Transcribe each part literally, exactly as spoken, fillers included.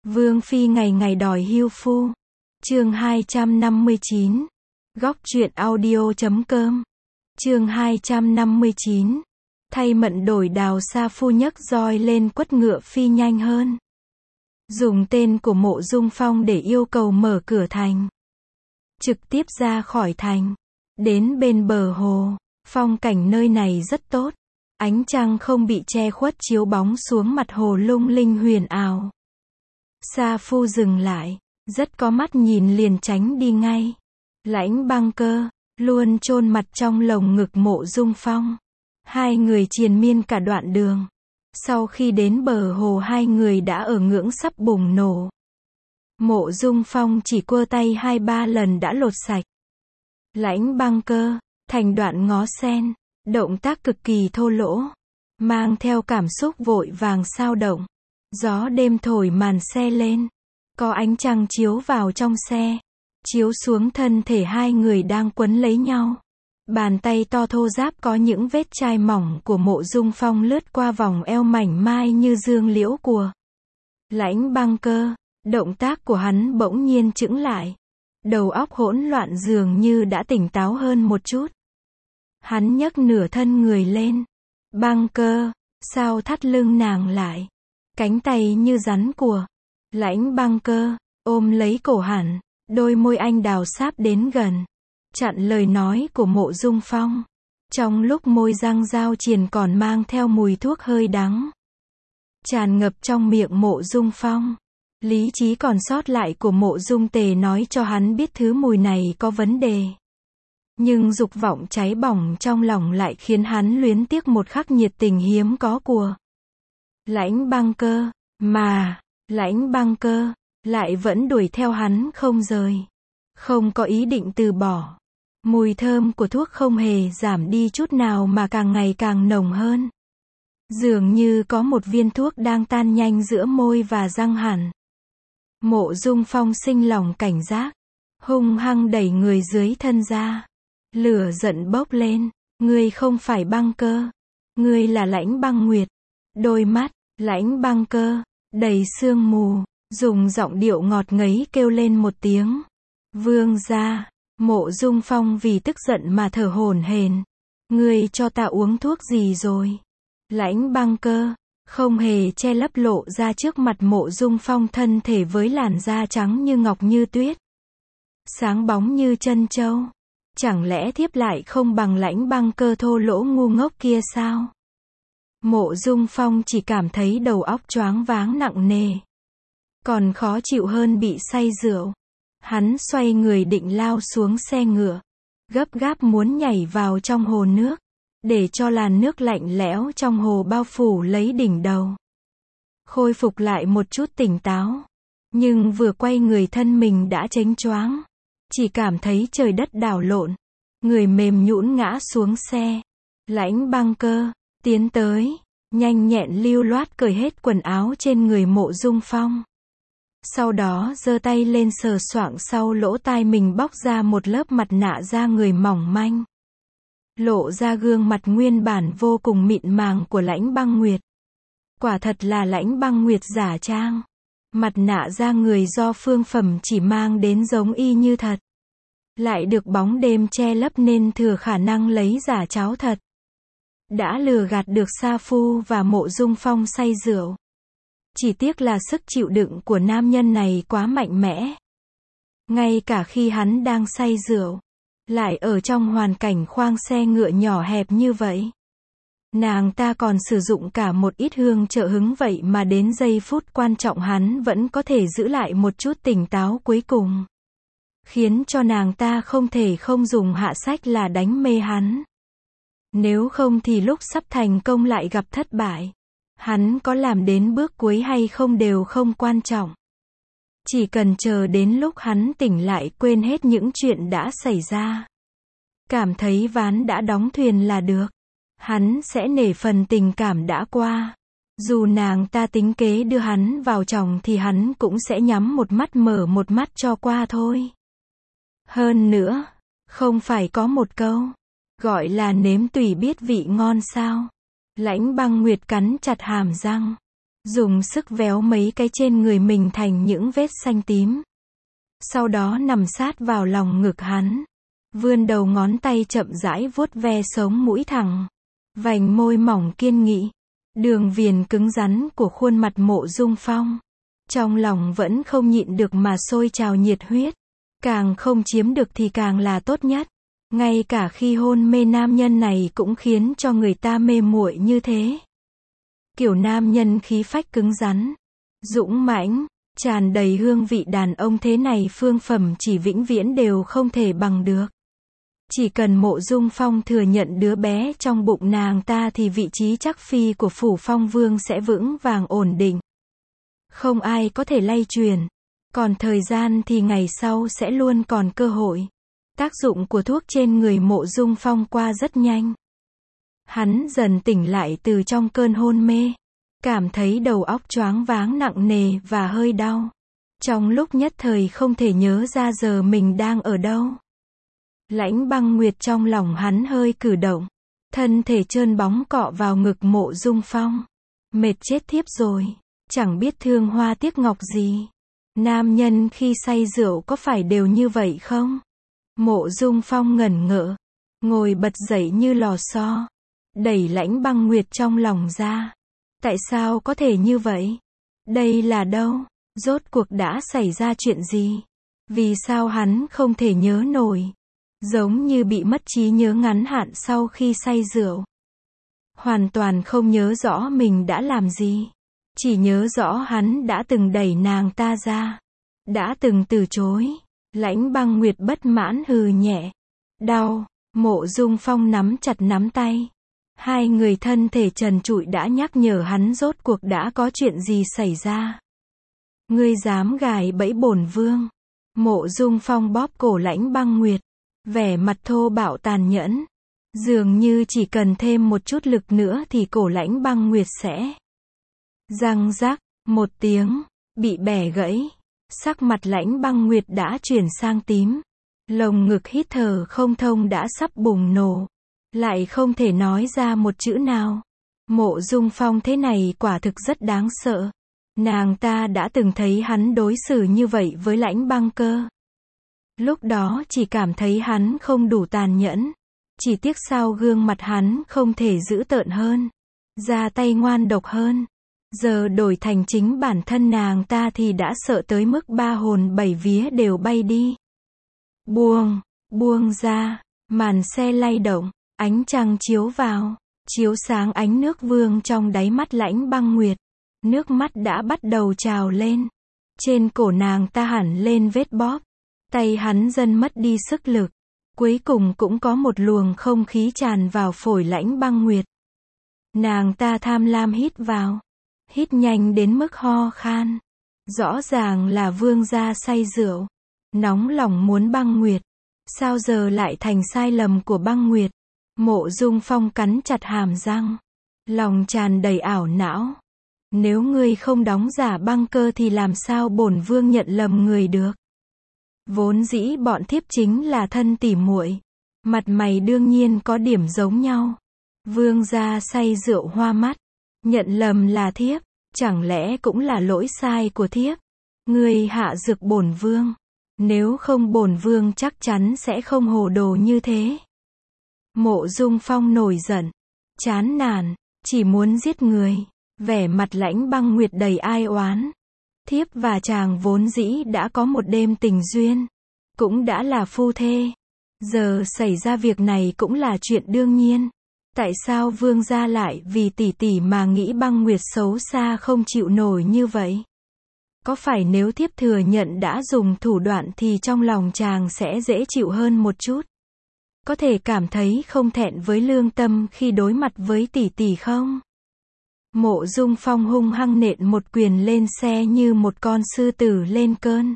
Vương phi ngày ngày đòi hưu phu. Chương hai trăm năm mươi chín. Góc truyện audio chấm com. Chương hai trăm năm mươi chín. Thay mận đổi đào, sa phu nhấc roi lên quất ngựa phi nhanh hơn. Dùng tên của Mộ Dung Phong để yêu cầu mở cửa thành. Trực tiếp ra khỏi thành. Đến bên bờ hồ. Phong cảnh nơi này rất tốt. Ánh trăng không bị che khuất chiếu bóng xuống mặt hồ lung linh huyền ảo. Sa phu dừng lại. Rất có mắt nhìn liền tránh đi ngay. Lãnh Băng Cơ luôn chôn mặt trong lồng ngực Mộ Dung Phong. Hai người triền miên cả đoạn đường. Sau khi đến bờ hồ hai người đã ở ngưỡng sắp bùng nổ. Mộ Dung Phong chỉ quơ tay hai ba lần đã lột sạch. Lãnh Băng Cơ, thành đoạn ngó sen, động tác cực kỳ thô lỗ, mang theo cảm xúc vội vàng sao động. Gió đêm thổi màn xe lên, có ánh trăng chiếu vào trong xe, chiếu xuống thân thể hai người đang quấn lấy nhau. Bàn tay to thô ráp có những vết chai mỏng của Mộ Dung Phong lướt qua vòng eo mảnh mai như dương liễu của Lãnh Băng Cơ. Động tác của hắn bỗng nhiên chững lại. Đầu óc hỗn loạn dường như đã tỉnh táo hơn một chút. Hắn nhấc nửa thân người lên. Băng Cơ, sao thắt lưng nàng lại? Cánh tay như rắn của Lãnh Băng Cơ ôm lấy cổ hắn, đôi môi anh đào sáp đến gần, chặn lời nói của Mộ Dung Phong. Trong lúc môi răng giao triền còn mang theo mùi thuốc hơi đắng tràn ngập trong miệng Mộ Dung Phong. Lý trí còn sót lại của Mộ Dung Tề nói cho hắn biết thứ mùi này có vấn đề. Nhưng dục vọng cháy bỏng trong lòng lại khiến hắn luyến tiếc một khắc nhiệt tình hiếm có của Lãnh Băng Cơ, mà Lãnh Băng Cơ lại vẫn đuổi theo hắn không rời, không có ý định từ bỏ. Mùi thơm của thuốc không hề giảm đi chút nào mà càng ngày càng nồng hơn. Dường như có một viên thuốc đang tan nhanh giữa môi và răng hẳn. Mộ Dung Phong sinh lòng cảnh giác, hung hăng đẩy người dưới thân ra. Lửa giận bốc lên, ngươi không phải Băng Cơ, ngươi là Lãnh Băng Nguyệt. Đôi mắt Lãnh Băng Cơ đầy sương mù, dùng giọng điệu ngọt ngấy kêu lên một tiếng. Vương gia. Mộ Dung Phong vì tức giận mà thở hổn hển. Ngươi cho ta uống thuốc gì rồi? Lãnh Băng Cơ không hề che lấp lộ ra trước mặt Mộ Dung Phong thân thể với làn da trắng như ngọc như tuyết, sáng bóng như chân châu. Chẳng lẽ thiếp lại không bằng Lãnh Băng Cơ thô lỗ ngu ngốc kia sao? Mộ Dung Phong chỉ cảm thấy đầu óc choáng váng nặng nề, còn khó chịu hơn bị say rượu. Hắn xoay người định lao xuống xe ngựa, gấp gáp muốn nhảy vào trong hồ nước, để cho làn nước lạnh lẽo trong hồ bao phủ lấy đỉnh đầu, khôi phục lại một chút tỉnh táo. Nhưng vừa quay người thân mình đã chếnh choáng, chỉ cảm thấy trời đất đảo lộn, người mềm nhũn ngã xuống xe. Lãnh Băng Cơ tiến tới, nhanh nhẹn lưu loát cởi hết quần áo trên người Mộ Dung Phong. Sau đó giơ tay lên sờ soạng sau lỗ tai mình, bóc ra một lớp mặt nạ da người mỏng manh, lộ ra gương mặt nguyên bản vô cùng mịn màng của Lãnh Băng Nguyệt. Quả thật là Lãnh Băng Nguyệt giả trang. Mặt nạ da người do Phương Phẩm chỉ mang đến giống y như thật, lại được bóng đêm che lấp nên thừa khả năng lấy giả cháo thật. Đã lừa gạt được Sa Phu và Mộ Dung Phong say rượu. Chỉ tiếc là sức chịu đựng của nam nhân này quá mạnh mẽ. Ngay cả khi hắn đang say rượu, lại ở trong hoàn cảnh khoang xe ngựa nhỏ hẹp như vậy, nàng ta còn sử dụng cả một ít hương trợ hứng, vậy mà đến giây phút quan trọng hắn vẫn có thể giữ lại một chút tỉnh táo cuối cùng, khiến cho nàng ta không thể không dùng hạ sách là đánh mê hắn. Nếu không thì lúc sắp thành công lại gặp thất bại. Hắn có làm đến bước cuối hay không đều không quan trọng. Chỉ cần chờ đến lúc hắn tỉnh lại quên hết những chuyện đã xảy ra, cảm thấy ván đã đóng thuyền là được. Hắn sẽ nể phần tình cảm đã qua. Dù nàng ta tính kế đưa hắn vào chồng thì hắn cũng sẽ nhắm một mắt mở một mắt cho qua thôi. Hơn nữa, không phải có một câu gọi là nếm tùy biết vị ngon sao? Lãnh Băng Nguyệt cắn chặt hàm răng. dùng sức véo mấy cái trên người mình thành những vết xanh tím. Sau đó nằm sát vào lòng ngực hắn, vươn đầu ngón tay chậm rãi vuốt ve sống mũi thẳng, vành môi mỏng kiên nghị, đường viền cứng rắn của khuôn mặt Mộ Dung Phong. Trong lòng vẫn không nhịn được mà sôi trào nhiệt huyết, càng không chiếm được thì càng là tốt nhất. Ngay cả khi hôn mê nam nhân này cũng khiến cho người ta mê muội như thế. Kiểu nam nhân khí phách cứng rắn, dũng mãnh, tràn đầy hương vị đàn ông thế này phương phẩm chỉ vĩnh viễn đều không thể bằng được. Chỉ cần Mộ Dung Phong thừa nhận đứa bé trong bụng nàng ta thì vị trí chắc phi của Phủ Phong Vương sẽ vững vàng ổn định. Không ai có thể lay truyền. Còn thời gian thì ngày sau sẽ luôn còn cơ hội. Tác dụng của thuốc trên người Mộ Dung Phong qua rất nhanh. Hắn dần tỉnh lại từ trong cơn hôn mê. Cảm thấy đầu óc choáng váng nặng nề và hơi đau. Trong lúc nhất thời không thể nhớ ra giờ mình đang ở đâu. Lãnh Băng Nguyệt trong lòng hắn hơi cử động. Thân thể trơn bóng cọ vào ngực Mộ Dung Phong. Mệt chết thiếp rồi. Chẳng biết thương hoa tiếc ngọc gì. Nam nhân khi say rượu có phải đều như vậy không? Mộ Dung Phong ngẩn ngỡ. Ngồi bật dậy như lò xo. Đẩy Lãnh Băng Nguyệt trong lòng ra. Tại sao có thể như vậy? Đây là đâu? Rốt cuộc đã xảy ra chuyện gì? Vì sao hắn không thể nhớ nổi? Giống như bị mất trí nhớ ngắn hạn sau khi say rượu. Hoàn toàn không nhớ rõ mình đã làm gì. Chỉ nhớ rõ hắn đã từng đẩy nàng ta ra. Đã từng từ chối. Lãnh Băng Nguyệt bất mãn hừ nhẹ. Đau. Mộ Dung Phong nắm chặt nắm tay. Hai người thân thể trần trụi đã nhắc nhở hắn rốt cuộc đã có chuyện gì xảy ra. Ngươi dám gài bẫy bổn vương. Mộ Dung Phong bóp cổ Lãnh Băng Nguyệt. Vẻ mặt thô bạo tàn nhẫn. Dường như chỉ cần thêm một chút lực nữa thì cổ Lãnh Băng Nguyệt sẽ răng rắc, một tiếng, bị bẻ gãy. Sắc mặt Lãnh Băng Nguyệt đã chuyển sang tím. Lồng ngực hít thở không thông đã sắp bùng nổ. Lại không thể nói ra một chữ nào. Mộ Dung Phong thế này quả thực rất đáng sợ. Nàng ta đã từng thấy hắn đối xử như vậy với Lãnh Băng Cơ. Lúc đó chỉ cảm thấy hắn không đủ tàn nhẫn. Chỉ tiếc sao gương mặt hắn không thể dữ tợn hơn. Ra tay ngoan độc hơn. Giờ đổi thành chính bản thân nàng ta thì đã sợ tới mức ba hồn bảy vía đều bay đi. Buông, buông ra, màn xe lay động, ánh trăng chiếu vào, chiếu sáng ánh nước vương trong đáy mắt Lãnh Băng Nguyệt. Nước mắt đã bắt đầu trào lên. Trên cổ nàng ta hẳn lên vết bóp. Tay hắn dần mất đi sức lực. Cuối cùng cũng có một luồng không khí tràn vào phổi Lãnh Băng Nguyệt. Nàng ta tham lam hít vào. Hít nhanh đến mức ho khan. Rõ ràng là vương gia say rượu. Nóng lòng muốn Băng Nguyệt. Sao giờ lại thành sai lầm của Băng Nguyệt? Mộ Dung Phong cắn chặt hàm răng. Lòng tràn đầy ảo não. Nếu ngươi không đóng giả Băng Cơ thì làm sao bổn vương nhận lầm người được? Vốn dĩ bọn thiếp chính là thân tỉ muội. Mặt mày đương nhiên có điểm giống nhau. Vương gia say rượu hoa mắt. Nhận lầm là thiếp. Chẳng lẽ cũng là lỗi sai của thiếp? Ngươi hạ dược bổn vương. Nếu không bổn vương chắc chắn sẽ không hồ đồ như thế. Mộ Dung Phong nổi giận. Chán nản. Chỉ muốn giết người. Vẻ mặt Lãnh Băng Nguyệt đầy ai oán. Thiếp và chàng vốn dĩ đã có một đêm tình duyên. Cũng đã là phu thê. Giờ xảy ra việc này cũng là chuyện đương nhiên. Tại sao vương gia lại vì tỷ tỷ mà nghĩ Băng Nguyệt xấu xa không chịu nổi như vậy? Có phải nếu thiếp thừa nhận đã dùng thủ đoạn thì trong lòng chàng sẽ dễ chịu hơn một chút? Có thể cảm thấy không thẹn với lương tâm khi đối mặt với tỷ tỷ không? Mộ Dung Phong hung hăng nện một quyền lên xe như một con sư tử lên cơn.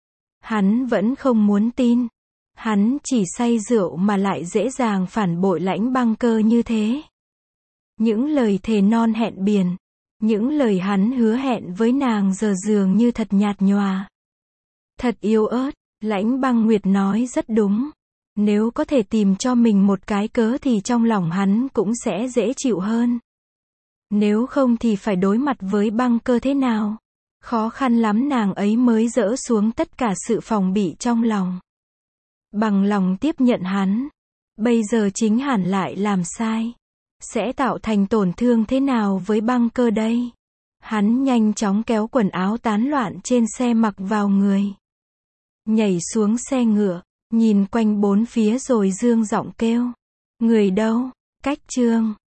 Hắn vẫn không muốn tin. Hắn chỉ say rượu mà lại dễ dàng phản bội Lãnh Băng Cơ như thế. Những lời thề non hẹn biển. Những lời hắn hứa hẹn với nàng giờ dường như thật nhạt nhòa. Thật yếu ớt. Lãnh Băng Nguyệt nói rất đúng. Nếu có thể tìm cho mình một cái cớ thì trong lòng hắn cũng sẽ dễ chịu hơn. Nếu không thì phải đối mặt với băng cơ thế nào? Khó khăn lắm nàng ấy mới dỡ xuống tất cả sự phòng bị trong lòng. Bằng lòng tiếp nhận hắn. Bây giờ chính Hàn lại làm sai. Sẽ tạo thành tổn thương thế nào với băng cơ đây? Hắn nhanh chóng kéo quần áo tán loạn trên xe mặc vào người. Nhảy xuống xe ngựa, nhìn quanh bốn phía rồi dương giọng kêu. Người đâu? Cách Trương.